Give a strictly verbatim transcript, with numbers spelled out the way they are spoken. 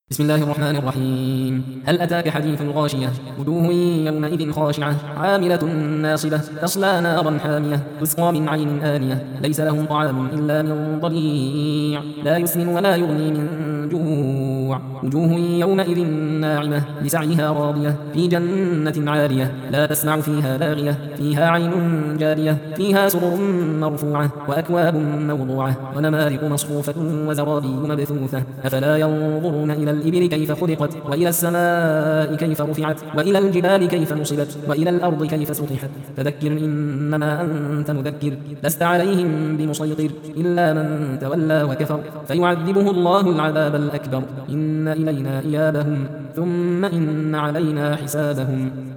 بسم الله الرحمن الرحيم. هل أتاك حديث الغاشية؟ وجوه يومئذ خاشعة عاملة ناصبة تصلى نارا حامية تسقى من عين آنية ليس لهم طعام إلا من ضريع لا يسمن ولا يغني من جوع. وجوه يومئذ ناعمة لسعيها راضية في جنة عالية لا تسمع فيها لاغية فيها عين جارية فيها سرر مرفوعة وأكواب موضوعة ونمارق مصفوفة وزرابي مبثوثة. أفلا ينظرون إلى الإبل كيف خلقت وإلى السماء كيف رفعت وإلى الجبال كيف نصبت وإلى الأرض كيف سطحت. فذكر إنما أنت مذكر لست عليهم بمسيطر إلا من تولى وكفر فيعذبه الله العذاب الأكبر إن إلينا إيابهم ثم إن علينا حسابهم.